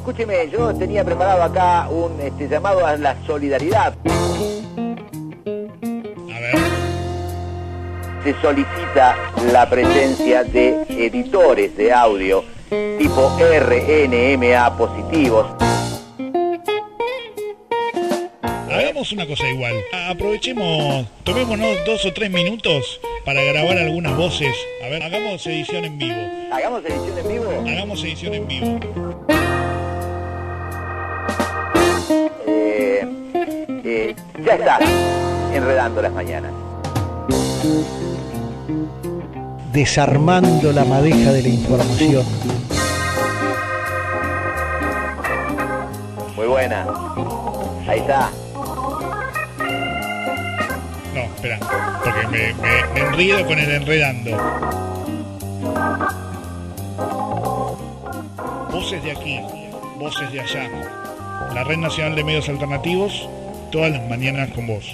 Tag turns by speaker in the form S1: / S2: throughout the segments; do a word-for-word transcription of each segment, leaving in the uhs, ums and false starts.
S1: escúcheme, yo tenía preparado acá un este, llamado a la solidaridad.
S2: A ver.
S1: Se solicita la presencia de editores de audio tipo R N M A positivos.
S2: Hagamos una cosa igual. Aprovechemos, tomémonos dos o tres minutos para grabar algunas voces. A ver, hagamos edición en vivo.
S1: ¿Hagamos edición en vivo?
S2: Hagamos edición en vivo.
S1: Eh, eh, ya está, enredando las mañanas.
S3: Desarmando la madeja de la información.
S1: Muy buena. Ahí está.
S2: No, espera, porque me, me, me enredo con el enredando. Voces de aquí, voces de allá. La Red Nacional de Medios Alternativos, todas las mañanas con vos.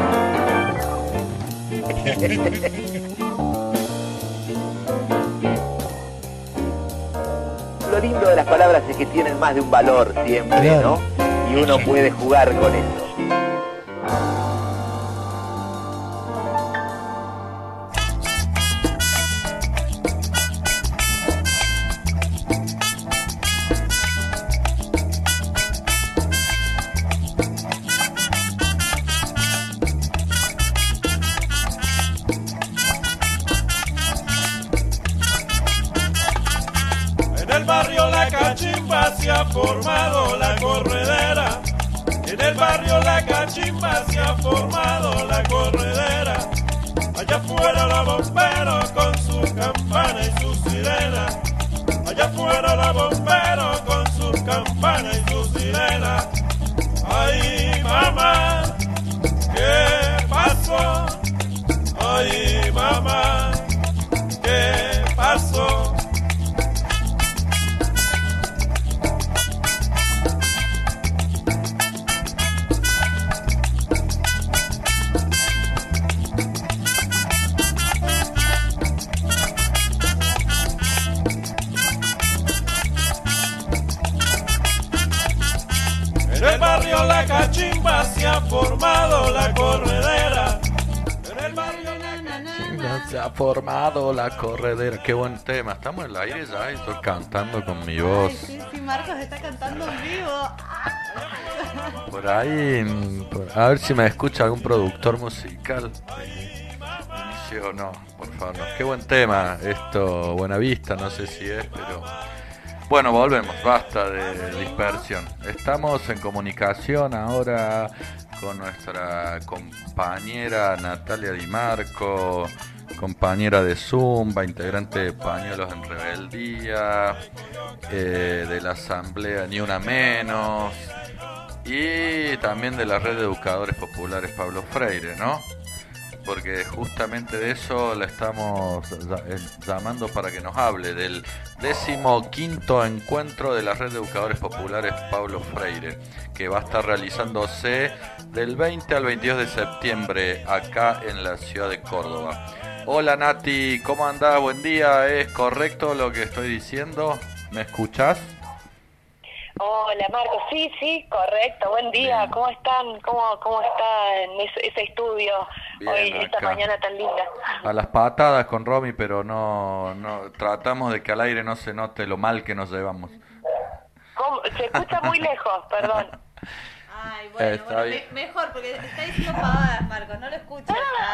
S1: Lo lindo de las palabras es que tienen más de un valor siempre,
S3: claro,
S1: ¿no? Y uno puede jugar con eso.
S4: Formado la corredera, en el barrio La Cachimba se ha formado la corredera, allá afuera los bomberos con sus campanas y sus sirenas, allá afuera los bomberos con sus campanas y sus sirenas. Ay mamá, ¿qué pasó? Ay mamá, ¿qué pasó? La Cachimba se ha formado la corredera. En el barrio La Cachimba
S5: se ha formado la corredera. Qué buen tema. Estamos en el aire ya y estoy cantando con mi voz.
S6: Ay, sí, sí, Marcos está cantando en vivo.
S5: Por ahí, por, a ver si me escucha algún productor musical. Inicio, no, por favor, no. Qué buen tema. Esto, Buenavista, no sé si es, pero... Bueno, volvemos, basta de dispersión. Estamos en comunicación ahora con nuestra compañera Natalia Di Marco, compañera de Zumba, integrante de Pañuelos en Rebeldía, eh, de la Asamblea Ni Una Menos y también de la Red de Educadores Populares Pablo Freire, ¿no? Porque justamente de eso la estamos llamando para que nos hable del décimo quinto encuentro de la Red de Educadores Populares Pablo Freire, que va a estar realizándose del veinte al veintidós de septiembre acá en la ciudad de Córdoba. Hola Nati, ¿cómo andás? Buen día, ¿es correcto lo que estoy diciendo? ¿Me escuchás?
S7: Hola Marcos, sí, sí, correcto, buen día, bien. ¿Cómo están? ¿Cómo, cómo está en ese, ese estudio bien, hoy, acá. Esta mañana tan linda?
S5: A las patadas con Romy, pero no, no tratamos de que al aire no se note lo mal que nos llevamos.
S7: ¿Cómo? Se escucha muy lejos, perdón.
S6: Ay, bueno, bueno me, mejor, porque está diciendo pavadas, Marcos, no lo escuchas.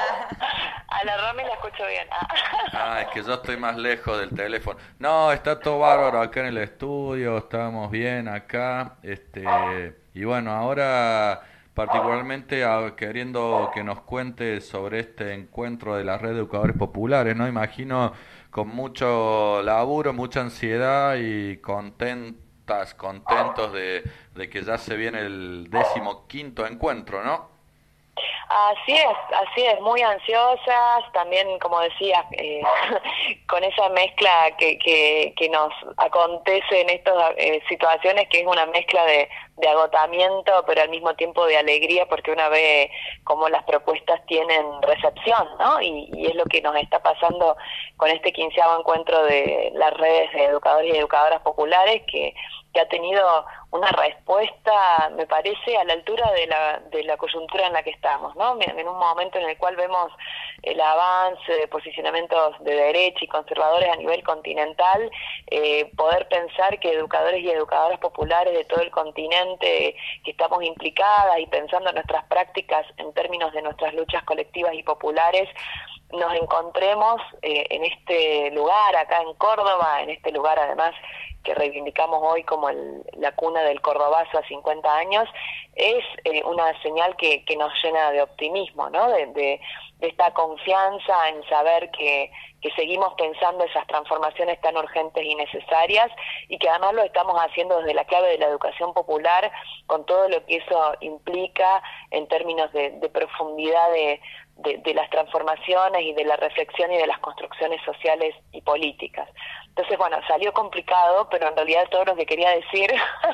S7: A la Romy la escucho bien.
S5: Ah, es que yo estoy más lejos del teléfono. No, está todo bárbaro acá en el estudio, estamos bien acá. este Y bueno, ahora particularmente queriendo que nos cuente sobre este encuentro de la Red de Educadores Populares, ¿no? Imagino con mucho laburo, mucha ansiedad y contentas, contentos de, de que ya se viene el décimo quinto encuentro, ¿no?
S7: Así es, así es, muy ansiosas, también como decías, eh, con esa mezcla que, que, que nos acontece en estas eh, situaciones, que es una mezcla de, de agotamiento, pero al mismo tiempo de alegría, porque una ve cómo las propuestas tienen recepción, ¿no? Y, y es lo que nos está pasando con este quinceavo encuentro de las redes de educadores y educadoras populares, que que ha tenido una respuesta, me parece, a la altura de la, de la coyuntura en la que estamos, ¿no? En un momento en el cual vemos el avance de posicionamientos de derecha y conservadores a nivel continental, eh, poder pensar que educadores y educadoras populares de todo el continente que estamos implicadas y pensando en nuestras prácticas en términos de nuestras luchas colectivas y populares, nos encontremos eh, en este lugar, acá en Córdoba, en este lugar además que reivindicamos hoy como el, la cuna del cordobazo a cincuenta años, es eh, una señal que, que nos llena de optimismo, ¿no? De, de, de esta confianza en saber que, que seguimos pensando esas transformaciones tan urgentes y necesarias, y que además lo estamos haciendo desde la clave de la educación popular, con todo lo que eso implica en términos de, de profundidad de, de, de las transformaciones y de la reflexión y de las construcciones sociales y políticas. Entonces, bueno, salió complicado, pero en realidad todo lo que quería decir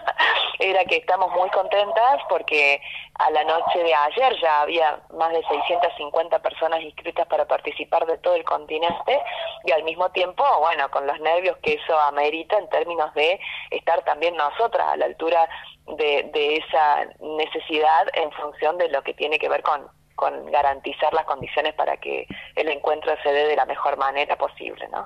S7: era que estamos muy contentas porque a la noche de ayer ya había más de seiscientas cincuenta personas inscritas para participar de todo el continente, y al mismo tiempo, bueno, con los nervios que eso amerita en términos de estar también nosotras a la altura de, de esa necesidad en función de lo que tiene que ver con, con garantizar las condiciones para que el encuentro se dé de la mejor manera posible, ¿no?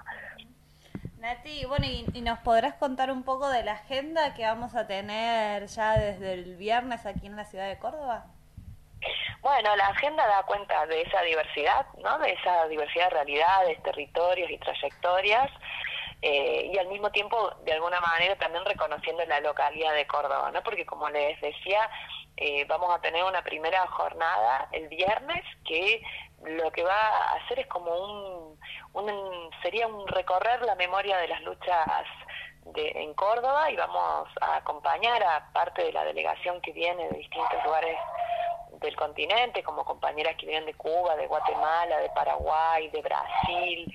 S6: Nati, bueno, y, y nos podrás contar un poco de la agenda que vamos a tener ya desde el viernes aquí en la ciudad de Córdoba.
S7: Bueno, la agenda da cuenta de esa diversidad, ¿no? De esa diversidad de realidades, territorios y trayectorias, eh, y al mismo tiempo, de alguna manera, también reconociendo la localidad de Córdoba, ¿no? Porque como les decía, eh, vamos a tener una primera jornada el viernes que lo que va a hacer es como un, un sería un recorrer la memoria de las luchas de, en Córdoba, y vamos a acompañar a parte de la delegación que viene de distintos lugares del continente, como compañeras que vienen de Cuba, de Guatemala, de Paraguay, de Brasil,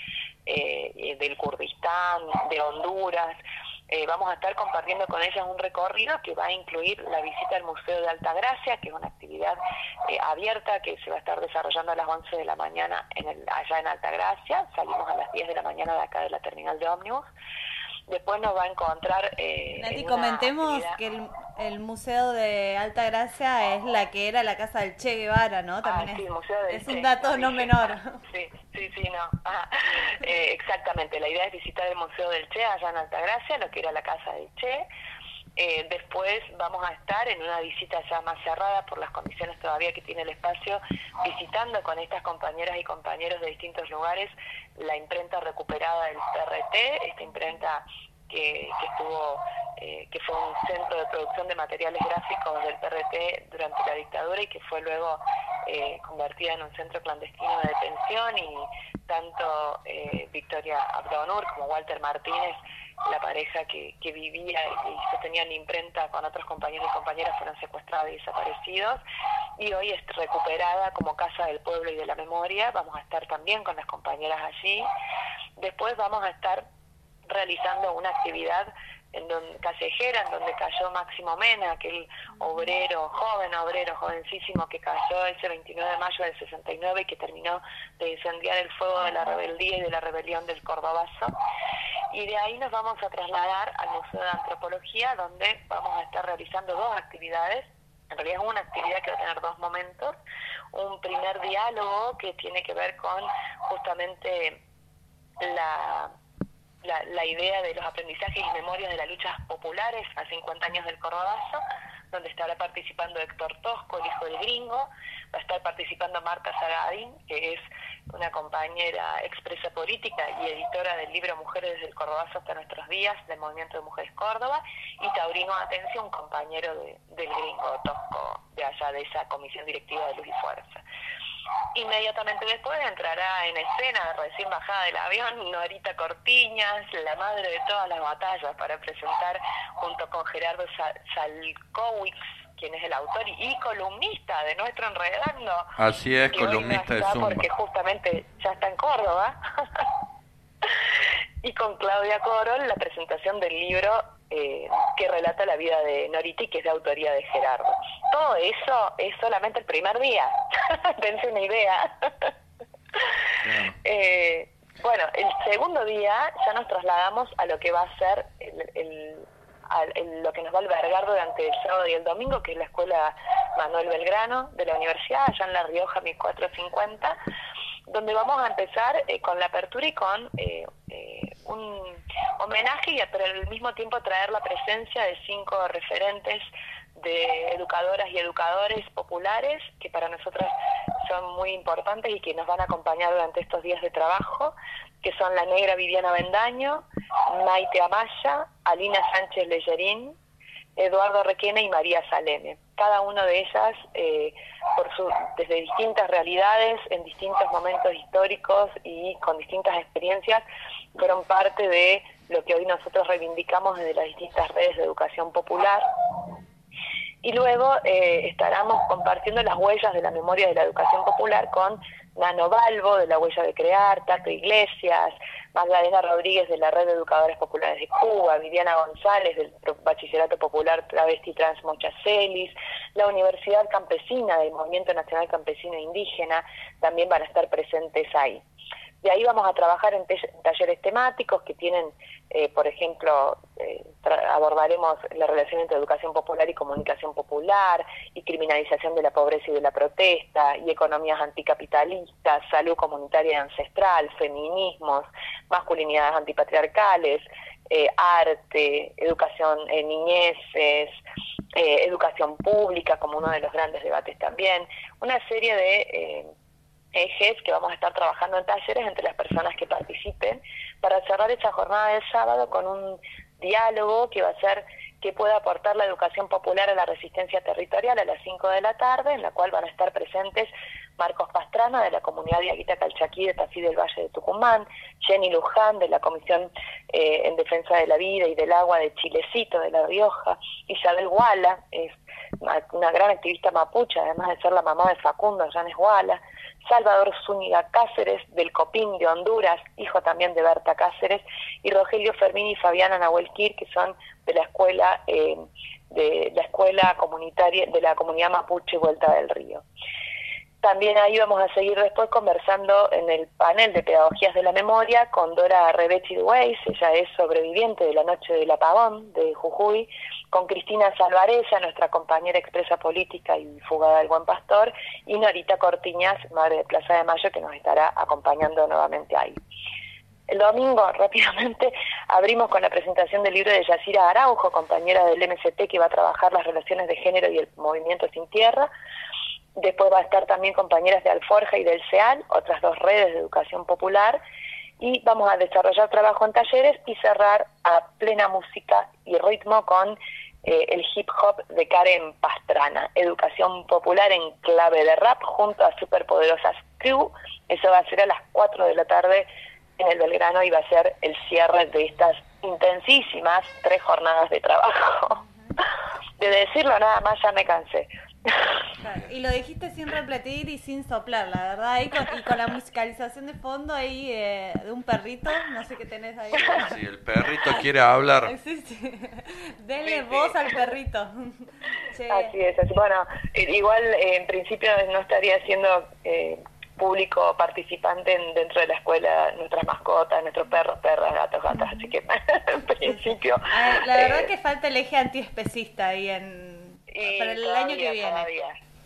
S7: eh, del Kurdistán, de Honduras. Eh, vamos a estar compartiendo con ellas un recorrido que va a incluir la visita al Museo de Altagracia, que es una actividad eh, abierta que se va a estar desarrollando a las once de la mañana en el, allá en Altagracia. Salimos a las diez de la mañana de acá de la terminal de ómnibus. Después nos va a encontrar... Eh,
S6: Nati, comentemos actividad... que el, el Museo de Altagracia es la que era la casa del Che Guevara, ¿no? También
S7: ah,
S6: es,
S7: sí, el Museo del
S6: es
S7: Che,
S6: un dato no menor.
S7: Sí, sí, sí, no. Ah, eh, exactamente, la idea es visitar el Museo del Che allá en Altagracia, lo que era la casa del Che. Eh, después vamos a estar en una visita ya más cerrada por las condiciones todavía que tiene el espacio, visitando con estas compañeras y compañeros de distintos lugares la imprenta recuperada del P R T, esta imprenta que, que estuvo eh, que fue un centro de producción de materiales gráficos del P R T durante la dictadura y que fue luego eh, convertida en un centro clandestino de detención, y tanto eh, Victoria Abdonur como Walter Martínez, la pareja que, que vivía y sostenía la imprenta con otros compañeros y compañeras, fueron secuestrados y desaparecidos, y hoy es recuperada como Casa del Pueblo y de la Memoria. Vamos a estar también con las compañeras allí. Después vamos a estar realizando una actividad en donde, callejera, en donde cayó Máximo Mena, aquel obrero, joven obrero, jovencísimo, que cayó ese veintinueve de mayo del sesenta y nueve y que terminó de incendiar el fuego de la rebeldía y de la rebelión del Cordobazo. Y de ahí nos vamos a trasladar al Museo de Antropología, donde vamos a estar realizando dos actividades. En realidad es una actividad que va a tener dos momentos. Un primer diálogo que tiene que ver con justamente la... La, la idea de los aprendizajes y memorias de las luchas populares a cincuenta años del Cordobazo, donde estará participando Héctor Tosco, el hijo del gringo. Va a estar participando Marta Zagadín, que es una compañera expresa política y editora del libro Mujeres desde el Cordobazo hasta nuestros días, del Movimiento de Mujeres Córdoba, y Taurino Atencio, un compañero de, del gringo Tosco, de allá de esa comisión directiva de Luz y Fuerza. Inmediatamente después entrará en escena, recién bajada del avión, Norita Cortiñas, la madre de todas las batallas, para presentar junto con Gerardo Salkowicz, quien es el autor y columnista de Nuestro Enredando.
S5: Así es, columnista de Zumba.
S7: Porque justamente ya está en Córdoba. Y con Claudia Corol, la presentación del libro eh, que relata la vida de Norita y que es de autoría de Gerardo. Todo eso es solamente el primer día. Dense una idea. Yeah. eh, bueno, el segundo día ya nos trasladamos a lo que va a ser el, el a lo que nos va a albergar durante el sábado y el domingo, que es la Escuela Manuel Belgrano de la Universidad, allá en La Rioja, mil cuatrocientos cincuenta, donde vamos a empezar eh, con la apertura y con eh, eh, un homenaje, y pero al mismo tiempo traer la presencia de cinco referentes de educadoras y educadores populares que para nosotras son muy importantes y que nos van a acompañar durante estos días de trabajo, que son la negra Viviana Bendaño, Maite Amaya, Alina Sánchez Leyerín, Eduardo Requena y María Saleme. Cada una de ellas, eh, por su, desde distintas realidades, en distintos momentos históricos y con distintas experiencias, fueron parte de lo que hoy nosotros reivindicamos desde las distintas redes de educación popular. Y luego eh, estaremos compartiendo las huellas de la memoria de la educación popular con Nano Balbo, de la Huella de Crear, Tato Iglesias, Magdalena Rodríguez, de la Red de Educadores Populares de Cuba, Viviana González, del Bachillerato Popular Travesti Trans Mochacelis, la Universidad Campesina del Movimiento Nacional Campesino e Indígena, también van a estar presentes ahí. De ahí vamos a trabajar en talleres temáticos que tienen, eh, por ejemplo, eh, abordaremos la relación entre educación popular y comunicación popular, y criminalización de la pobreza y de la protesta, y economías anticapitalistas, salud comunitaria y ancestral, feminismos, masculinidades antipatriarcales, eh, arte, educación en niñeces, eh, educación pública como uno de los grandes debates también, una serie de Eh, ejes que vamos a estar trabajando en talleres entre las personas que participen para cerrar esa jornada del sábado con un diálogo que va a ser qué puede aportar la educación popular a la resistencia territorial a las cinco de la tarde, en la cual van a estar presentes Marcos Pastrana, de la comunidad de Aguita Calchaquí de Tafí del Valle de Tucumán, Jenny Luján, de la Comisión eh, en Defensa de la Vida y del Agua de Chilecito, de La Rioja, Isabel Guala, es una gran activista mapuche, además de ser la mamá de Facundo, Janes Guala, Salvador Zúñiga Cáceres, del Copín de Honduras, hijo también de Berta Cáceres, y Rogelio Fermín y Fabiana Nahuel Kir, que son de la escuela eh, de la escuela comunitaria de la comunidad mapuche Vuelta del Río. También ahí vamos a seguir después conversando en el panel de Pedagogías de la Memoria con Dora Rebechi Dueis, ella es sobreviviente de la noche del apagón de Jujuy, con Cristina Salvarella, nuestra compañera expresa política y fugada del Buen Pastor, y Norita Cortiñas, madre de Plaza de Mayo, que nos estará acompañando nuevamente ahí. El domingo, rápidamente, abrimos con la presentación del libro de Yacira Araujo, compañera del M S T, que va a trabajar las relaciones de género y el movimiento sin tierra. Después va a estar también compañeras de Alforja y del CEAL, otras dos redes de educación popular, y vamos a desarrollar trabajo en talleres y cerrar a plena música y ritmo con eh, el hip hop de Karen Pastrana, educación popular en clave de rap junto a Superpoderosas Crew. Eso va a ser a las cuatro de la tarde en el Belgrano y va a ser el cierre de estas intensísimas tres jornadas de trabajo. De decirlo nada más ya me cansé.
S6: Claro, y lo dijiste sin repetir y sin soplar, la verdad, y con, y con la musicalización de fondo ahí eh, de un perrito, no sé qué tenés ahí.
S5: Si el perrito quiere hablar.
S6: Sí, sí. Denle sí, voz sí. al perrito. Sí.
S7: Así es, así. Bueno, igual eh, en principio no estaría siendo eh, público participante en, dentro de la escuela, nuestras mascotas, nuestros perros, perras, gatos, gatas, así que en principio...
S6: Ver, la verdad eh, que falta el eje antiespecista ahí en... para el
S7: todavía,
S6: año que viene.
S7: Todavía.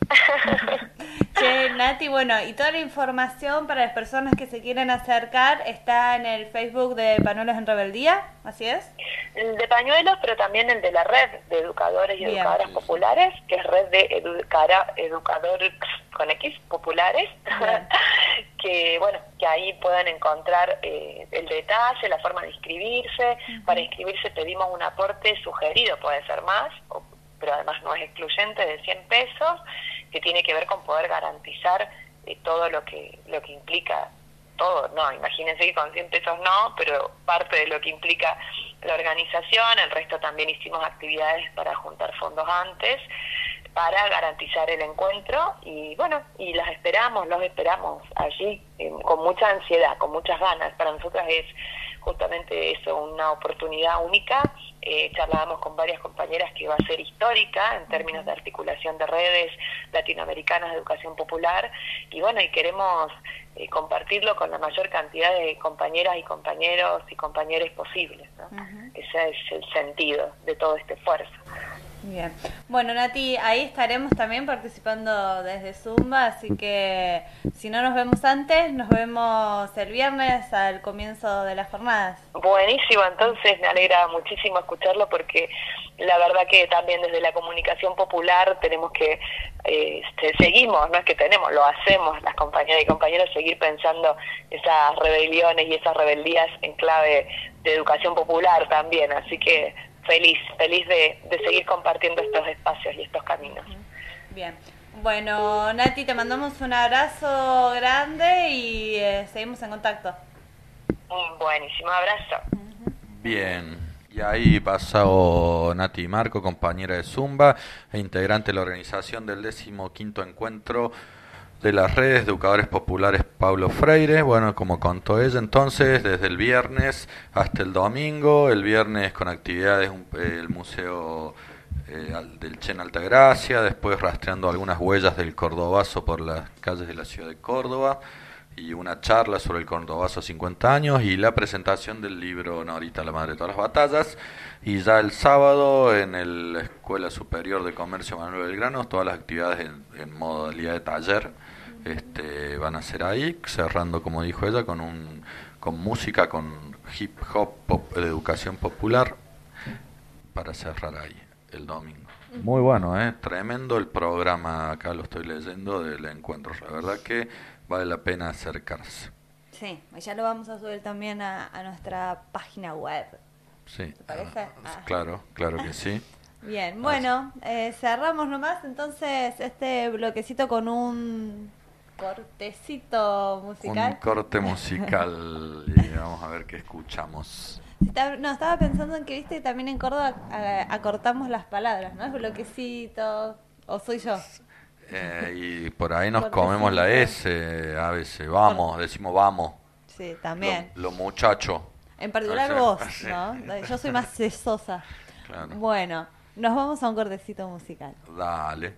S6: Che, Nati, bueno, y toda la información para las personas que se quieren acercar está en el Facebook de Pañuelos en Rebeldía, ¿así es?
S7: El de Pañuelos, pero también el de la red de educadores y Bien. educadoras populares, que es red de educara, educadores con X populares, que bueno, que ahí pueden encontrar eh, el detalle, la forma de inscribirse. Uh-huh. Para inscribirse pedimos un aporte sugerido, puede ser más, o pero además no es excluyente, de cien pesos, que tiene que ver con poder garantizar eh, todo lo que lo que implica, todo, no, imagínense que con cien pesos no, pero parte de lo que implica la organización, el resto también hicimos actividades para juntar fondos antes, para garantizar el encuentro, y bueno, y las esperamos, los esperamos allí, eh, con mucha ansiedad, con muchas ganas. Para nosotras es justamente eso, una oportunidad única. Eh, charlábamos con varias compañeras que va a ser histórica en términos de articulación de redes latinoamericanas de educación popular, y bueno, y queremos eh, compartirlo con la mayor cantidad de compañeras y compañeros y compañeros posibles, ¿no? Uh-huh. ese es el sentido de todo este esfuerzo.
S6: Bien. Bueno, Nati, ahí estaremos también participando desde Zumba, así que si no nos vemos antes, nos vemos el viernes al comienzo de las jornadas.
S7: Buenísimo, entonces me alegra muchísimo escucharlo porque la verdad que también desde la comunicación popular tenemos que, eh, seguimos, no es que tenemos, lo hacemos las compañeras y compañeros, seguir pensando esas rebeliones y esas rebeldías en clave de educación popular también, así que feliz, feliz de, de seguir compartiendo estos espacios y estos caminos.
S6: Bien, bueno, Nati, te mandamos un abrazo grande y eh, seguimos en contacto.
S7: Un buenísimo abrazo.
S5: Bien, y ahí pasó Nati Marco, compañera de Zumba e integrante de la organización del decimoquinto encuentro de las redes de educadores populares Paulo Freire. Bueno, como contó ella, entonces, desde el viernes hasta el domingo, el viernes con actividades un, eh, el Museo eh, del Chen Altagracia, después rastreando algunas huellas del cordobazo por las calles de la ciudad de Córdoba, y una charla sobre el cordobazo cincuenta años, y la presentación del libro Norita, la madre de todas las batallas. Y ya el sábado en el- la Escuela Superior de Comercio Manuel Belgrano, todas las actividades en, en modalidad de taller este, van a ser ahí, cerrando, como dijo ella, con un con música, con hip hop, pop, de educación popular, para cerrar ahí el domingo. Muy bueno, ¿eh? Tremendo el programa, acá lo estoy leyendo, del encuentro. La verdad que vale la pena acercarse.
S6: Sí, ya lo vamos a subir también a, a nuestra página web.
S5: Sí.
S6: ¿Te parece? Ah.
S5: Claro, claro que sí.
S6: Bien, bueno, eh, cerramos nomás entonces este bloquecito con un cortecito musical.
S5: Un corte musical y vamos a ver qué escuchamos.
S6: Está- No, estaba pensando en que, viste, también en Córdoba eh, acortamos las palabras, ¿no? Es bloquecito, o soy yo.
S5: Eh, y por ahí nos
S6: Cortecito.
S5: comemos la S a veces. Vamos, decimos vamos.
S6: Sí, también.
S5: Lo, lo muchacho.
S6: En particular
S5: O sea,
S6: vos,
S5: sí.
S6: ¿no? Yo soy más sesosa.
S5: Claro.
S6: Bueno, nos vamos a un cortecito musical.
S5: Dale.